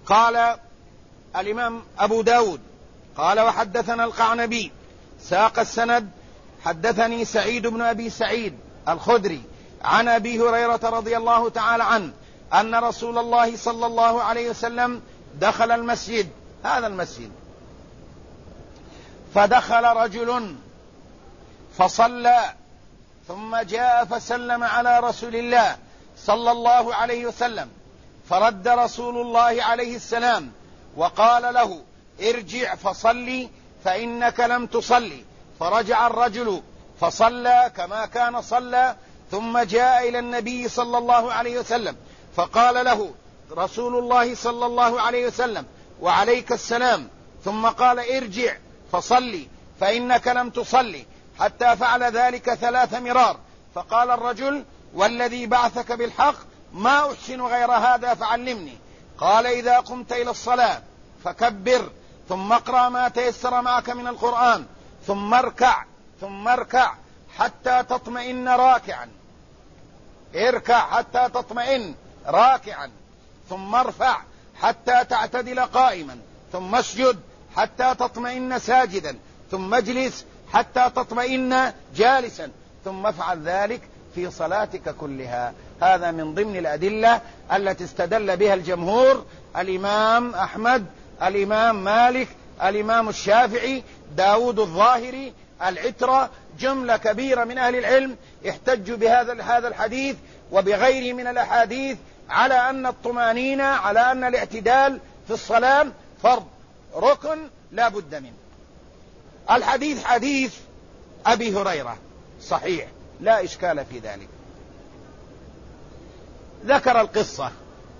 قال الإمام أبو داود قال وحدثنا القعنبي ساق السند حدثني سعيد بن أبي سعيد الخدري عن أبي هريرة رضي الله تعالى عنه أن رسول الله صلى الله عليه وسلم دخل المسجد، هذا المسجد، فدخل رجل فصلى ثم جاء فسلم على رسول الله صلى الله عليه وسلم، فرد رسول الله عليه السلام وقال له ارجع فصلي فإنك لم تصلي، فرجع الرجل فصلى كما كان صلى، ثم جاء إلى النبي صلى الله عليه وسلم فقال له رسول الله صلى الله عليه وسلم وعليك السلام، ثم قال ارجع فصلي فإنك لم تصلي، حتى فعل ذلك 3 مرار، فقال الرجل والذي بعثك بالحق ما أحسن غير هذا فعلمني. قال إذا قمت إلى الصلاة فكبر، ثم اقرأ ما تيسر معك من القرآن، ثم اركع حتى تطمئن راكعا، اركع حتى تطمئن راكعا، ثم ارفع حتى تعتدل قائما، ثم اسجد حتى تطمئن ساجدا، ثم اجلس حتى تطمئن جالسا، ثم افعل ذلك في صلاتك كلها. هذا من ضمن الأدلة التي استدل بها الجمهور، الإمام أحمد، الإمام مالك، الإمام الشافعي، داود الظاهري، العترة، جملة كبيرة من أهل العلم احتجوا بهذا الحديث وبغيره من الأحاديث على أن الطمأنينة، على أن الاعتدال في الصلاة فرض ركن لا بد منه. الحديث حديث أبي هريرة صحيح لا إشكال في ذلك. ذكر القصة،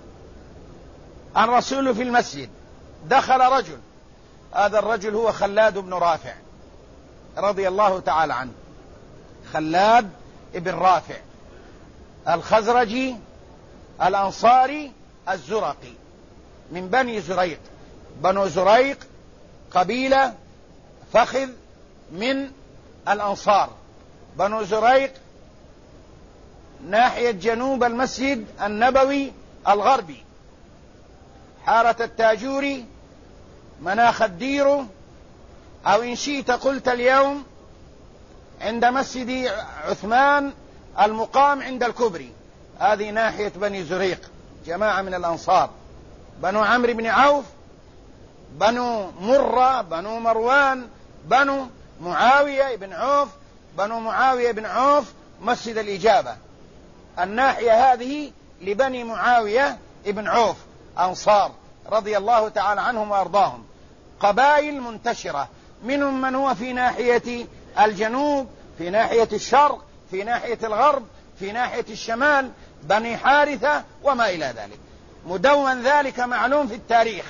الرسول في المسجد دخل رجل، هذا الرجل هو خلاد بن رافع رضي الله تعالى عنه، خلاد بن رافع الخزرجي الأنصاري الزرقي من بني زريق. بنو زريق قبيلة فخذ من الأنصار. بنو زريق ناحية جنوب المسجد النبوي الغربي، حارة التاجوري، مناخ الديرو، أو إن شئت قلت اليوم عند مسجد عثمان المقام عند الكبري، هذه ناحية بني زريق، جماعة من الأنصار، بنو عمرو بن عوف، بنو مرة، بنو مروان، بنو معاوية بن عوف، بنو معاوية بن عوف مسجد الإجابة. الناحية هذه لبني معاوية بن عوف أنصار رضي الله تعالى عنهم وأرضاهم، قبائل منتشرة، منهم من هو في ناحية الجنوب، في ناحية الشرق، في ناحية الغرب، في ناحية الشمال، بني حارثة وما إلى ذلك، مدون ذلك معلوم في التاريخ،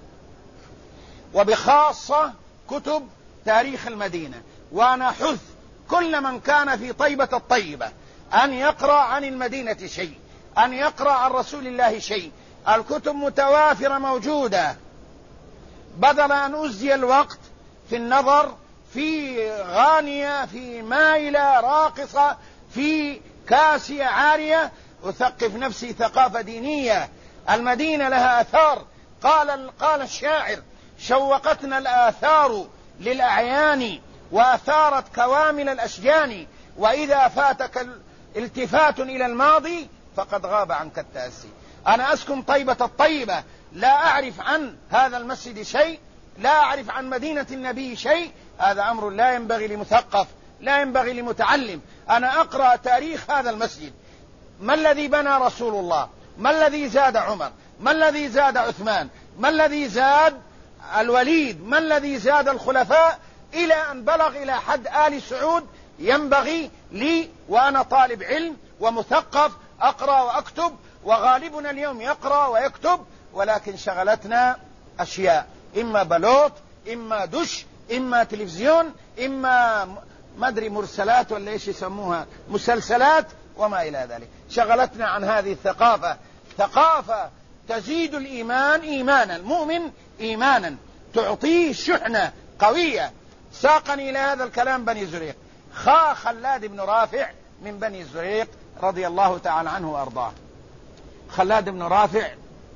وبخاصة كتب تاريخ المدينة. وأنا حث كل من كان في طيبة الطيبة أن يقرأ عن المدينة شيء، أن يقرأ عن رسول الله شيء، الكتب متوافرة موجودة، بدل أن أزي الوقت في النظر في غانية، في مائلة راقصة، في كاسية عارية، أثقف نفسي ثقافة دينية. المدينة لها آثار، قال الشاعر شوقتنا الآثار للأعيان وأثارت كوامل الأشجان، وإذا فاتك التفات إلى الماضي فقد غاب عنك التأسي. أنا أسكن طيبة الطيبة، لا أعرف عن هذا المسجد شيء، لا أعرف عن مدينة النبي شيء، هذا أمر لا ينبغي لمثقف، لا ينبغي لمتعلم. أنا أقرأ تاريخ هذا المسجد، ما الذي بنى رسول الله، ما الذي زاد عمر، ما الذي زاد عثمان، ما الذي زاد الوليد، ما الذي زاد الخلفاء، إلى أن بلغ إلى حد آل سعود. ينبغي لي وأنا طالب علم ومثقف أقرأ وأكتب، وغالبنا اليوم يقرأ ويكتب، ولكن شغلتنا أشياء، إما بلوط، إما دش، إما تلفزيون، إما ما أدري مرسلات ولا إيش يسموها، مسلسلات وما إلى ذلك. شغلتنا عن هذه الثقافة، ثقافة تزيد الإيمان إيمانا، المؤمن إيمانا، تعطيه شحنة قوية. ساقني إلى هذا الكلام بني زريق، خلاد بن رافع من بني زريق رضي الله تعالى عنه وأرضاه. خلاد بن رافع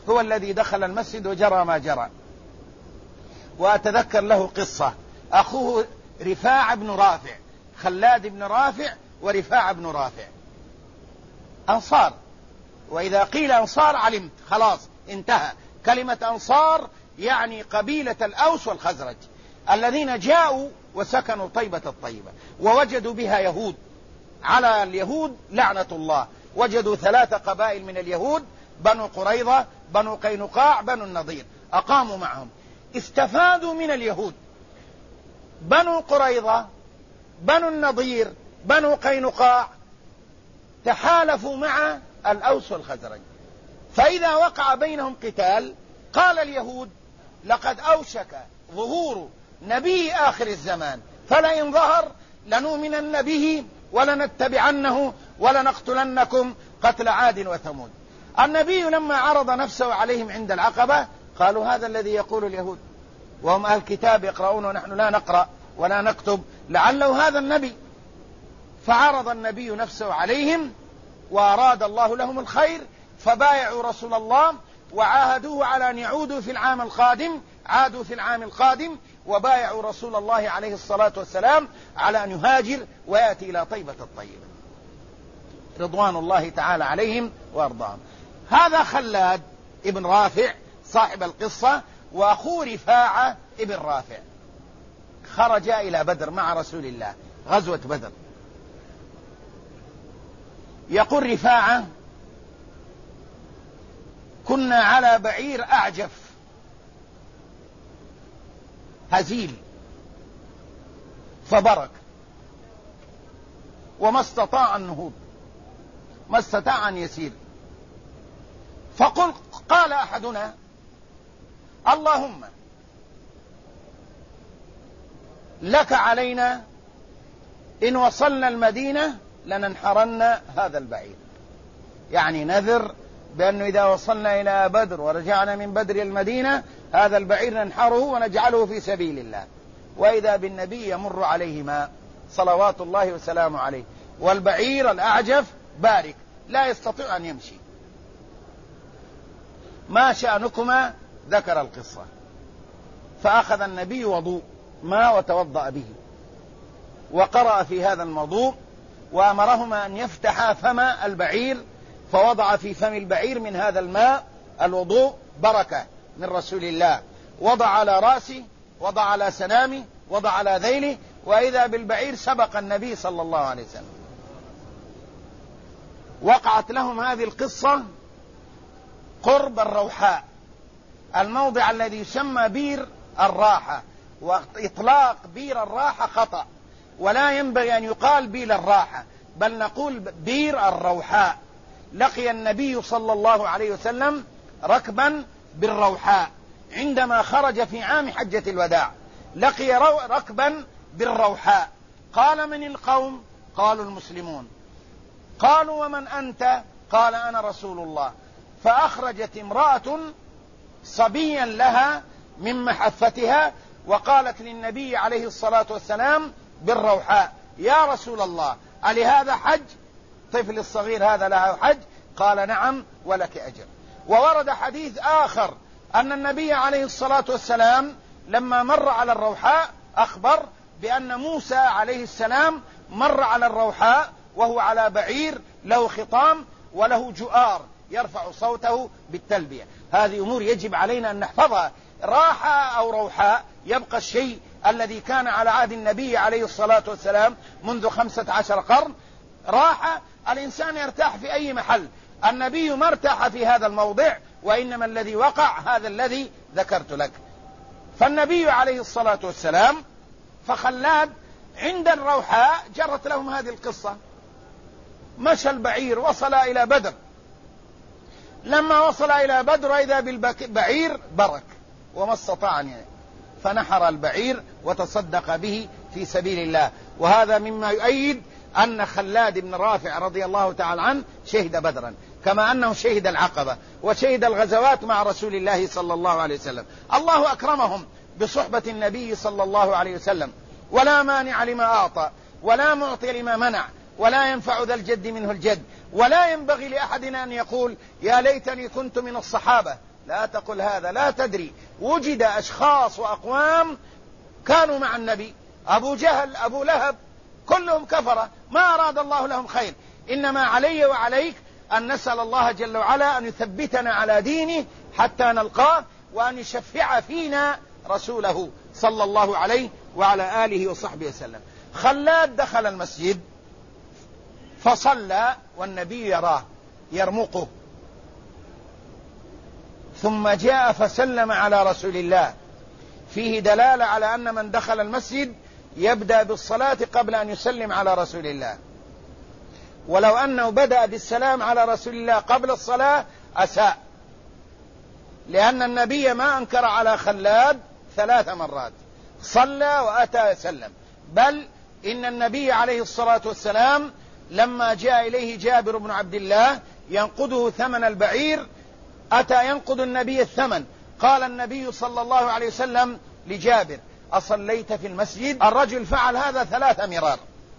هو الذي دخل المسجد وجرى ما جرى. وأتذكر له قصة، أخوه رفاعة بن رافع، خلاد بن رافع ورفاعة بن رافع أنصار، وإذا قيل أنصار علمت خلاص انتهى. كلمة أنصار يعني قبيلة الأوس والخزرج الذين جاءوا وسكنوا طيبة الطيبة، ووجدوا بها يهود. على اليهود لعنة الله. وجدوا 3 قبائل من اليهود، بنو قريظة، بنو قينقاع، بنو النضير، أقاموا معهم، استفادوا من اليهود. بنو قريظة، بنو النضير، بنو قينقاع تحالفوا مع الأوس والخزرج، فإذا وقع بينهم قتال قال اليهود لقد أوشك ظهور نبي آخر الزمان، فلئن ظهر لنؤمنن به ولنتبعنه ولنقتلنكم قتل عاد وثمود. النبي لما عرض نفسه عليهم عند العقبة قالوا هذا الذي يقول اليهود، وهم أهل الكتاب يقرؤون ونحن لا نقرأ ولا نكتب، لعله هذا النبي. فعرض النبي نفسه عليهم وأراد الله لهم الخير، فبايعوا رسول الله وعاهدوه على أن يعودوا في العام القادم. عادوا في العام القادم وبايعوا رسول الله عليه الصلاة والسلام على أن يهاجر ويأتي إلى طيبة الطيبة رضوان الله تعالى عليهم وأرضاهم. هذا خلاد ابن رافع صاحب القصة، وأخوه رفاعة ابن رافع خرج إلى بدر مع رسول الله، غزوة بدر. يقول رفاعة كنا على بعير أعجف هزيل فبرك وما استطاع النهوض، ما استطاع أن يسير. قال أحدنا اللهم لك علينا إن وصلنا المدينة لننحرن هذا البعير، يعني نذر بأنه إذا وصلنا إلى بدر ورجعنا من بدر المدينة هذا البعير ننحره ونجعله في سبيل الله. وإذا بالنبي يمر عليهما صلوات الله وسلامه عليه، والبعير الأعجف بارك لا يستطيع أن يمشي. ما شأنكما؟ ذكر القصة. فأخذ النبي وضوء ماء وتوضأ به وقرأ في هذا الموضوع، وأمرهما أن يفتحا فم البعير، فوضع في فم البعير من هذا الماء الوضوء بركة من رسول الله، وضع على رأسه، وضع على سنامه، وضع على ذيله، وإذا بالبعير سبق النبي صلى الله عليه وسلم. وقعت لهم هذه القصة قرب الروحاء، الموضع الذي يسمى بير الراحة، وإطلاق بير الراحة خطأ، ولا ينبغي أن يقال بير الراحة، بل نقول بير الروحاء. لقي النبي صلى الله عليه وسلم ركبا بالروحاء عندما خرج في عام حجة الوداع، لقي ركبا بالروحاء. قال من القوم؟ قالوا المسلمون. قالوا ومن أنت؟ قال أنا رسول الله. فأخرجت امرأة صبيا لها من محفتها وقالت للنبي عليه الصلاة والسلام بالروحاء يا رسول الله ألهذا حج؟ طفل الصغير هذا له حج؟ قال نعم ولك أجر. وورد حديث آخر أن النبي عليه الصلاة والسلام لما مر على الروحاء أخبر بأن موسى عليه السلام مر على الروحاء وهو على بعير له خطام وله جؤار يرفع صوته بالتلبية. هذه أمور يجب علينا أن نحفظها. راحة أو روحاء يبقى الشيء الذي كان على عهد النبي عليه الصلاة والسلام منذ 15 قرن. راحة الإنسان يرتاح في أي محل، النبي ما ارتاح في هذا الموضع، وإنما الذي وقع هذا الذي ذكرت لك. فالنبي عليه الصلاة والسلام فخلاد عند الروحاء جرت لهم هذه القصة، مشى البعير وصل إلى بدر. لما وصل إلى بدر إذا بالبعير برك وما استطاع أن فنحر البعير وتصدق به في سبيل الله. وهذا مما يؤيد أن خلاد بن رافع رضي الله تعالى عنه شهد بدرا، كما أنه شهد العقبة وشهد الغزوات مع رسول الله صلى الله عليه وسلم. الله أكرمهم بصحبة النبي صلى الله عليه وسلم، ولا مانع لما أعطى ولا معطي لما منع ولا ينفع ذا الجد منه الجد. ولا ينبغي لأحدنا أن يقول يا ليتني كنت من الصحابة لا تقل هذا، لا تدري. وجد أشخاص وأقوام كانوا مع النبي، أبو جهل، أبو لهب، كلهم كفرة، ما أراد الله لهم خير. إنما علي وعليك أن نسأل الله جل وعلا أن يثبتنا على دينه حتى نلقاه، وأن يشفع فينا رسوله صلى الله عليه وعلى آله وصحبه وسلم. خلاد دخل المسجد فصلى والنبي يراه يرمقه، ثم جاء فسلم على رسول الله. فيه دلالة على أن من دخل المسجد يبدأ بالصلاة قبل أن يسلم على رسول الله، ولو أنه بدأ بالسلام على رسول الله قبل الصلاة أساء، لأن النبي ما أنكر على خلاد 3 مرات، صلى وأتى يسلم. بل إن النبي عليه الصلاة والسلام لما جاء إليه جابر بن عبد الله ينقضه ثمن البعير، أتى ينقض النبي الثمن، قال النبي صلى الله عليه وسلم لجابر: أصليت في المسجد؟ الرجل فعل هذا 3 مرار.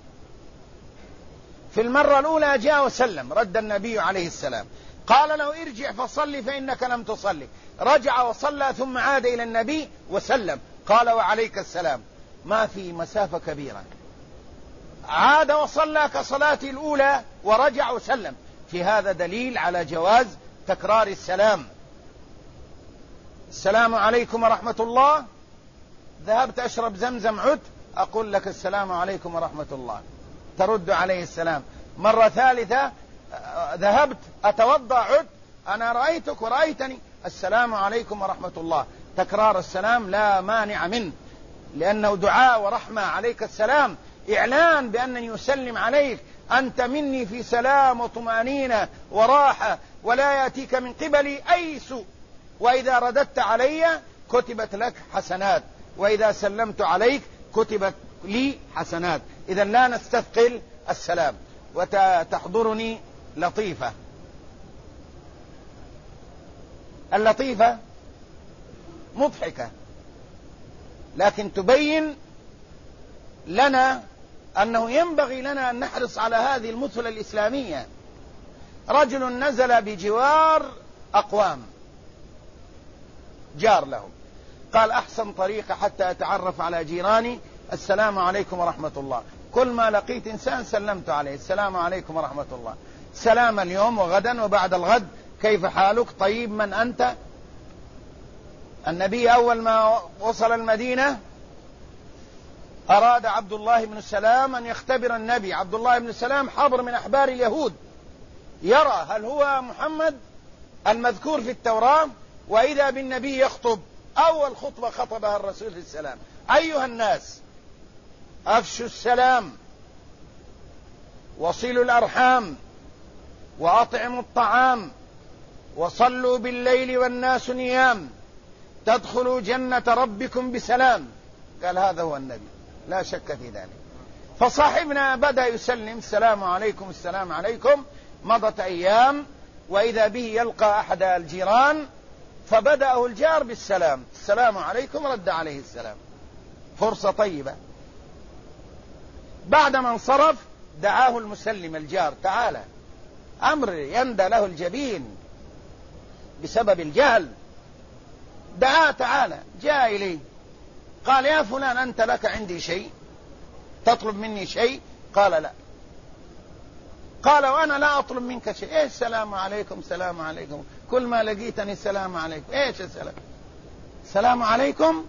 في المرة الأولى جاء وسلم، رد النبي عليه السلام، قال له: ارجع فصلي فإنك لم تصلي. رجع وصلى ثم عاد إلى النبي وسلم، قال: وعليك السلام. ما في مسافة كبيرة، عاد وصلى كصلاة الأولى ورجع وسلم. في هذا دليل على جواز تكرار السلام. السلام عليكم ورحمة الله، ذهبت أشرب زمزم، عدت أقول لك السلام عليكم ورحمة الله، ترد عليه السلام. مرة ثالثة ذهبت أتوضأ، عدت أنا رأيتك ورأيتني، السلام عليكم ورحمة الله. تكرار السلام لا مانع منه، لأنه دعاء ورحمة. عليك السلام إعلان بأنني يسلم عليك، أنت مني في سلام وطمأنينة وراحة، ولا يأتيك من قبلي أي سوء. وإذا رددت علي كتبت لك حسنات، وإذا سلمت عليك كتبت لي حسنات. إذا لا نستثقل السلام. وتحضرني لطيفة، اللطيفة مضحكة لكن تبين لنا أنه ينبغي لنا أن نحرص على هذه المثل الإسلامية. رجل نزل بجوار أقوام، جار لهم، قال: أحسن طريقة حتى أتعرف على جيراني السلام عليكم ورحمة الله. كل ما لقيت إنسان سلمت عليه: السلام عليكم ورحمة الله. سلام اليوم وغدا وبعد الغد، كيف حالك؟ طيب، من أنت؟ النبي أول ما وصل المدينة أراد عبد الله بن السلام أن يختبر النبي. عبد الله بن السلام حبر من أحبار اليهود، يرى هل هو محمد المذكور في التوراة. وإذا بالنبي يخطب، أول خطبة خطبها الرسول صلى الله عليه وسلم: أيها الناس، أفشوا السلام، وصلوا الأرحام، وأطعموا الطعام، وصلوا بالليل والناس نيام، تدخلوا جنة ربكم بسلام. قال هذا هو النبي، لا شك في ذلك. فصاحبنا بدأ يسلم: السلام عليكم، السلام عليكم. مضت أيام، وإذا به يلقى أحد الجيران، فبدأه الجار بالسلام: السلام عليكم، رد عليه السلام. فرصة طيبة. بعدما انصرف دعاه المسلم الجار: تعالى، أمر يندى له الجبين بسبب الجهل. دعاه: تعالى. جاء إليه قال: يا فلان، أنت لك عندي شيء؟ تطلب مني شيء؟ قال: لا. قال: وأنا لا أطلب منك شيء. إيه السلام عليكم، السلام عليكم، كل ما لقيتني السلام عليكم. إيش السلام؟ السلام عليكم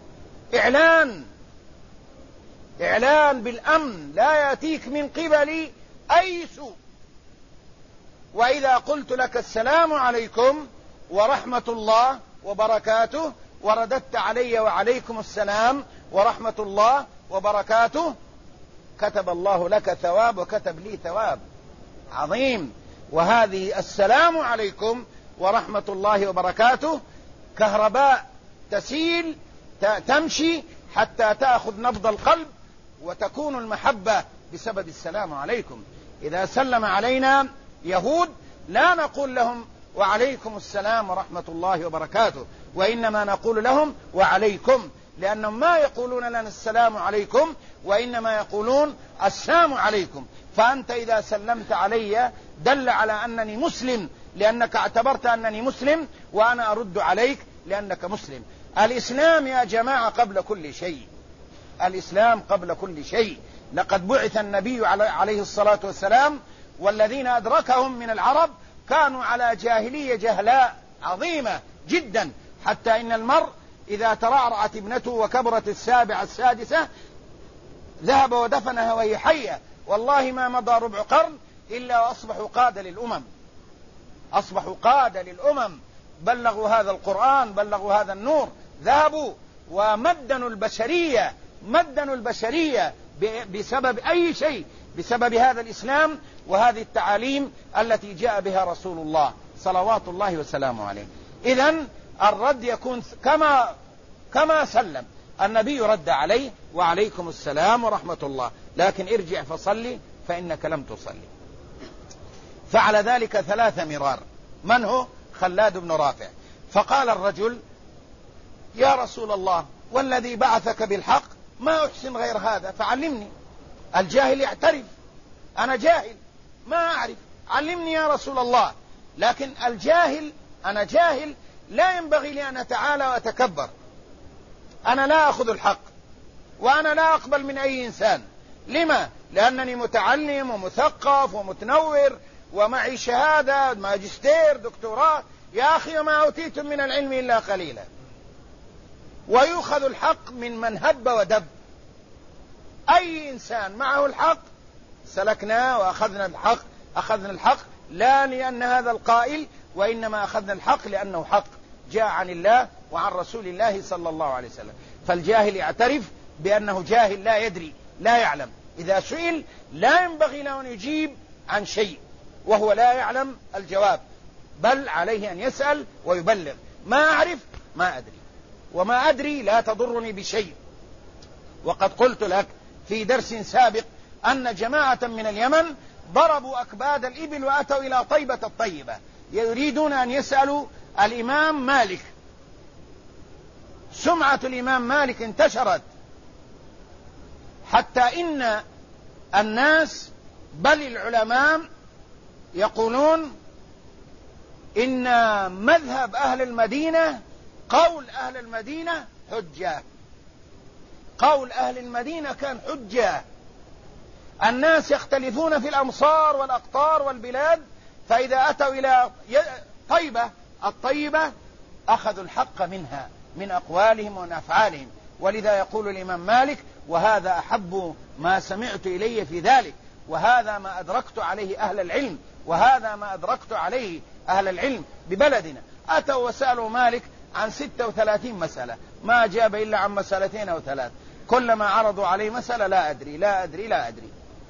إعلان بالأمن، لا يأتيك من قبلي أي سوء. وإذا قلت لك السلام عليكم ورحمة الله وبركاته، ورددت علي وعليكم السلام ورحمة الله وبركاته، كتب الله لك ثواب وكتب لي ثواب عظيم. وهذه السلام عليكم ورحمة الله وبركاته كهرباء تسيل تمشي حتى تأخذ نبض القلب، وتكون المحبة بسبب السلام عليكم. إذا سلم علينا يهود لا نقول لهم وعليكم السلام ورحمة الله وبركاته، وإنما نقول لهم وعليكم، لأنهم ما يقولون لنا السلام عليكم، وإنما يقولون السلام عليكم. فأنت إذا سلمت علي دل على أنني مسلم لأنك اعتبرت أنني مسلم، وأنا أرد عليك لأنك مسلم. الإسلام يا جماعة قبل كل شيء، الإسلام قبل كل شيء. لقد بعث النبي عليه الصلاة والسلام، والذين أدركهم من العرب كانوا على جاهلية جهلاء عظيمة جدا، حتى إن المرء إذا ترعرعت ابنته وكبرت السابعة السادسة ذهب ودفنها وهي حية، والله ما مضى ربع قرن إلا وأصبحوا قادة للأمم، أصبحوا قادة للأمم، بلغوا هذا القرآن، بلغوا هذا النور، ذهبوا ومدنوا البشرية، مدنوا البشرية بسبب أي شيء؟ بسبب هذا الإسلام وهذه التعاليم التي جاء بها رسول الله صلوات الله وسلامه عليه. إذن الرد يكون كما سلم النبي رد عليه: وعليكم السلام ورحمة الله، لكن ارجع فصلي فإنك لم تصلي. فعل ذلك 3 مرار. من هو؟ خلاد بن رافع. فقال الرجل: يا رسول الله، والذي بعثك بالحق ما أحسن غير هذا، فعلمني. الجاهل يعترف: أنا جاهل ما أعرف، علمني يا رسول الله. لكن الجاهل: أنا جاهل، لا ينبغي لي أن أتعالى وأتكبر، أنا لا أخذ الحق، وأنا لا أقبل من أي إنسان. لما؟ لأنني متعلم ومثقف ومتنور ومعي شهادة ماجستير دكتوراه. يا أخي ما أوتيتم من العلم إلا قليلا. ويؤخذ الحق من هب ودب. أي إنسان معه الحق سلكناه وأخذنا الحق، أخذنا الحق لا لأن هذا القائل، وإنما أخذنا الحق لأنه حق جاء عن الله وعن رسول الله صلى الله عليه وسلم. فالجاهل يعترف بأنه جاهل، لا يدري، لا يعلم. إذا سئل لا ينبغي له أن يجيب عن شيء وهو لا يعلم الجواب، بل عليه أن يسأل ويبلغ. ما أعرف ما أدري، وما أدري لا تضرني بشيء. وقد قلت لك في درس سابق أن جماعة من اليمن ضربوا أكباد الإبل وأتوا إلى طيبة الطيبة يريدون أن يسألوا الإمام مالك. سمعة الإمام مالك انتشرت حتى إن الناس بل العلماء يقولون إن مذهب أهل المدينة، قول أهل المدينة حجة، قول أهل المدينة كان حجة. الناس يختلفون في الأمصار والأقطار والبلاد، فإذا أتوا إلى طيبة الطيبة أخذوا الحق منها من أقوالهم ومن أفعالهم. ولذا يقول الإمام مالك: وهذا أحب ما سمعت إلي في ذلك، وهذا ما أدركت عليه أهل العلم، وهذا ما أدركت عليه أهل العلم ببلدنا. أتوا وسألوا مالك عن 36 مسألة، ما جاب إلا عن 2 أو 3. كلما عرضوا عليه مسألة: لا أدري لا أدري لا أدري.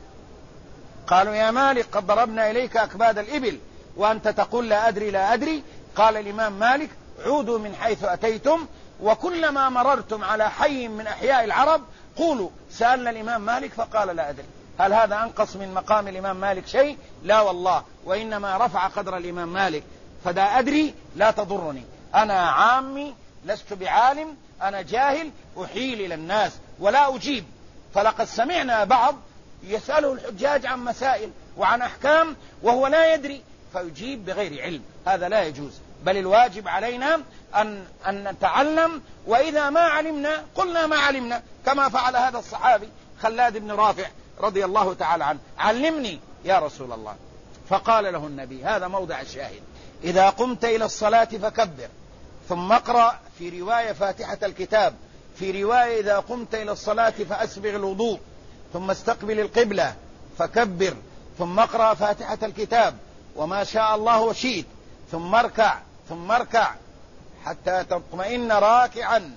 قالوا: يا مالك قد ضربنا إليك أكباد الإبل وأنت تقول لا أدري لا أدري. قال الإمام مالك: عودوا من حيث أتيتم، وكلما مررتم على حي من أحياء العرب قولوا سألنا الإمام مالك فقال لا أدري. هل هذا أنقص من مقام الإمام مالك شيء؟ لا والله، وإنما رفع قدر الإمام مالك. فدا أدري لا تضرني، أنا عامي لست بعالم، أنا جاهل أحيل إلى الناس ولا أجيب. فلقد سمعنا بعض يسأله الحجاج عن مسائل وعن أحكام وهو لا يدري فيجيب بغير علم، هذا لا يجوز. بل الواجب علينا أن نتعلم، وإذا ما علمنا قلنا ما علمنا، كما فعل هذا الصحابي خلاد بن رافع رضي الله تعالى عنه: علمني يا رسول الله. فقال له النبي، هذا موضع الشاهد: إذا قمت إلى الصلاة فكبر، ثم اقرأ، في رواية فاتحة الكتاب، في رواية إذا قمت إلى الصلاة فأسبغ الوضوء، ثم استقبل القبلة فكبر، ثم اقرأ فاتحة الكتاب وما شاء الله وشئت، ثم اركع حتى تطمئن راكعا،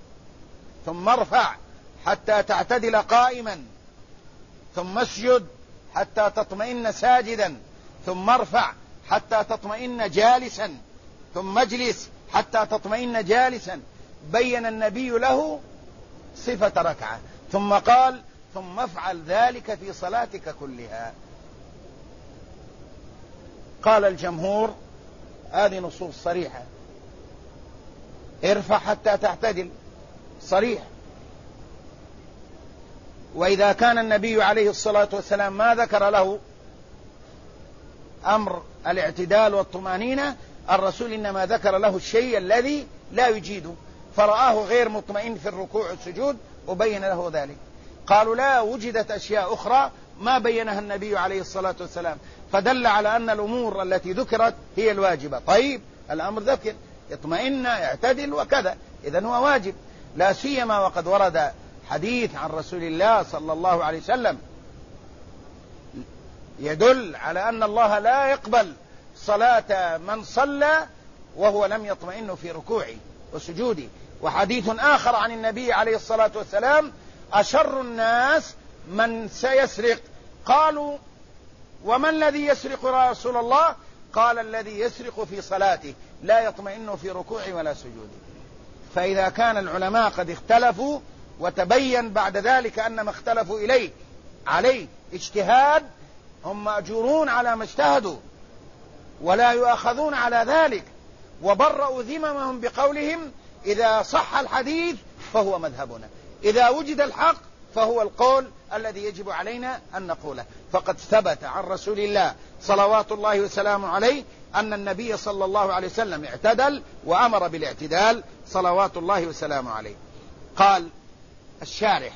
ثم ارفع حتى تعتدل قائما، ثم اسجد حتى تطمئن ساجدا، ثم ارفع حتى تطمئن جالسا، ثم اجلس حتى تطمئن جالسا. بين النبي له صفة ركعة، ثم قال: ثم افعل ذلك في صلاتك كلها. قال الجمهور: هذه نصوص صريحة، ارفع حتى تعتدل، صريح. وإذا كان النبي عليه الصلاة والسلام ما ذكر له أمر الاعتدال والطمأنينة الرسول إنما ذكر له الشيء الذي لا يجيده، فرآه غير مطمئن في الركوع والسجود وبين له ذلك. قالوا لا، وجدت أشياء أخرى ما بينها النبي عليه الصلاة والسلام، فدل على أن الأمور التي ذكرت هي الواجبة. طيب الأمر ذكر يطمئن يعتدل وكذا، إذن هو واجب، لا سيما وقد ورد حديث عن رسول الله صلى الله عليه وسلم يدل على أن الله لا يقبل صلاة من صلى وهو لم يطمئن في ركوعه وسجوده. وحديث آخر عن النبي عليه الصلاة والسلام: أشر الناس من سيسرق. قالوا: وما الذي يسرق يا رسول الله؟ قال: الذي يسرق في صلاته لا يطمئن في ركوعه ولا سجوده. فإذا كان العلماء قد اختلفوا وتبين بعد ذلك أن ما اختلفوا عليه اجتهاد، هم مأجورون على ما اجتهدوا ولا يؤاخذون على ذلك، وبرأوا ذممهم بقولهم: إذا صح الحديث فهو مذهبنا، إذا وجد الحق فهو القول الذي يجب علينا أن نقوله. فقد ثبت عن رسول الله صلوات الله وسلامه عليه أن النبي صلى الله عليه وسلم اعتدل وأمر بالاعتدال صلوات الله وسلامه عليه. قال الشارح: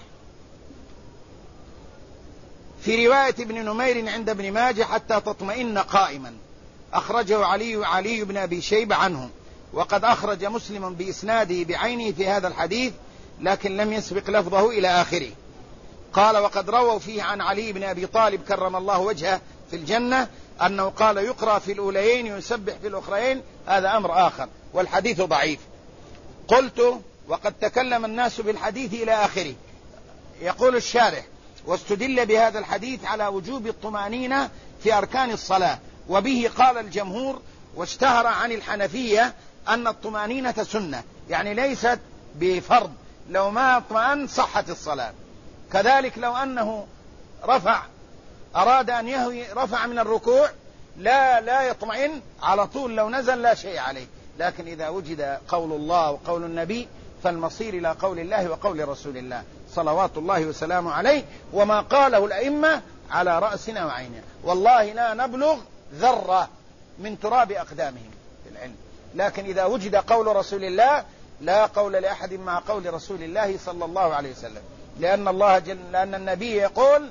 في رواية ابن نمير عند ابن ماجه: حتى تطمئن قائما، أخرجه علي بن أبي شيبة عنه، وقد أخرج مسلم بإسناده بعينه في هذا الحديث لكن لم يسبق لفظه إلى آخره. قال: وقد رووا فيه عن علي بن أبي طالب كرم الله وجهه في الجنة أنه قال: يقرأ في الأوليين ويسبح في الأخرين. هذا أمر آخر والحديث ضعيف. قلت: وقد تكلم الناس بالحديث إلى آخره. يقول الشارح: واستدل بهذا الحديث على وجوب الطمأنينة في أركان الصلاة، وبه قال الجمهور. واشتهر عن الحنفية أن الطمأنينة سنة، يعني ليست بفرض، لو ما اطمأن صحت الصلاة. كذلك لو أنه أراد أن يهوي رفع من الركوع لا يطمئن على طول، لو نزل لا شيء عليه. لكن إذا وجد قول الله وقول النبي فالمصير إلى قول الله وقول رسول الله صلوات الله وسلامه عليه، وما قاله الأئمة على رأسنا وعيننا. والله لا نبلغ ذرة من تراب أقدامهم في العلم، لكن إذا وجد قول رسول الله لا قول لأحد مع قول رسول الله صلى الله عليه وسلم، لأن النبي يقول: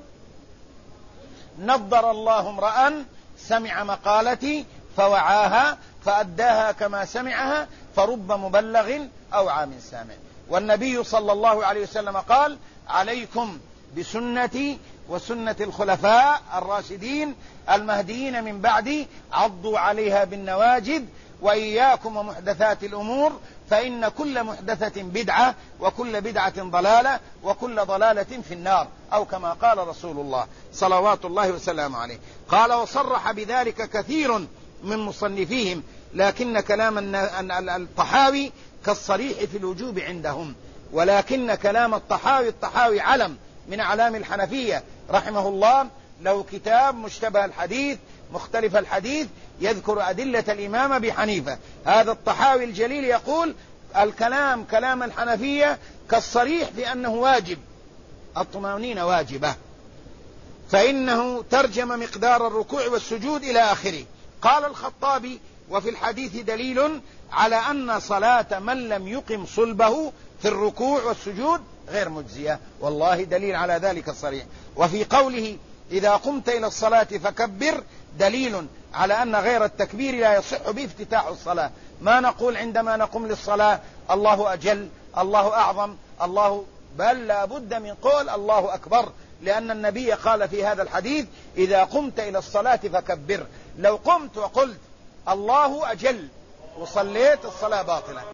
نضر الله امرأ سمع مقالتي فوعاها فأداها كما سمعها فرب مبلغ أوعى من سامع. والنبي صلى الله عليه وسلم قال: عليكم بسنتي وسنة الخلفاء الراشدين المهديين من بعدي، عضوا عليها بالنواجذ، وإياكم ومحدثات الأمور، فإن كل محدثة بدعة وكل بدعة ضلالة وكل ضلالة في النار، أو كما قال رسول الله صلوات الله وسلامه عليه. قال: وصرح بذلك كثير من مصنفيهم، لكن كلام الطحاوي كالصريح في الوجوب عندهم، ولكن كلام الطحاوي علم من أعلام الحنفية رحمه الله، له كتاب مشتبه الحديث مختلف الحديث يذكر أدلة الإمام أبي حنيفة. هذا الطحاوي الجليل يقول: كلام الحنفية كالصريح في أنه واجب، الطمأنينة واجبة، فإنه ترجم مقدار الركوع والسجود إلى آخره. قال الخطابي: وفي الحديث دليل على أن صلاة من لم يقم صلبه في الركوع والسجود غير مجزية. والله دليل على ذلك الصريح. وفي قوله: إذا قمت إلى الصلاة فكبر، دليل على أن غير التكبير لا يصح به افتتاح الصلاة. ما نقول عندما نقوم للصلاة الله أجل، الله أعظم، بل لا بد من قول الله أكبر، لأن النبي قال في هذا الحديث: إذا قمت إلى الصلاة فكبر. لو قمت وقلت الله أجل وصليت الصلاة باطلة.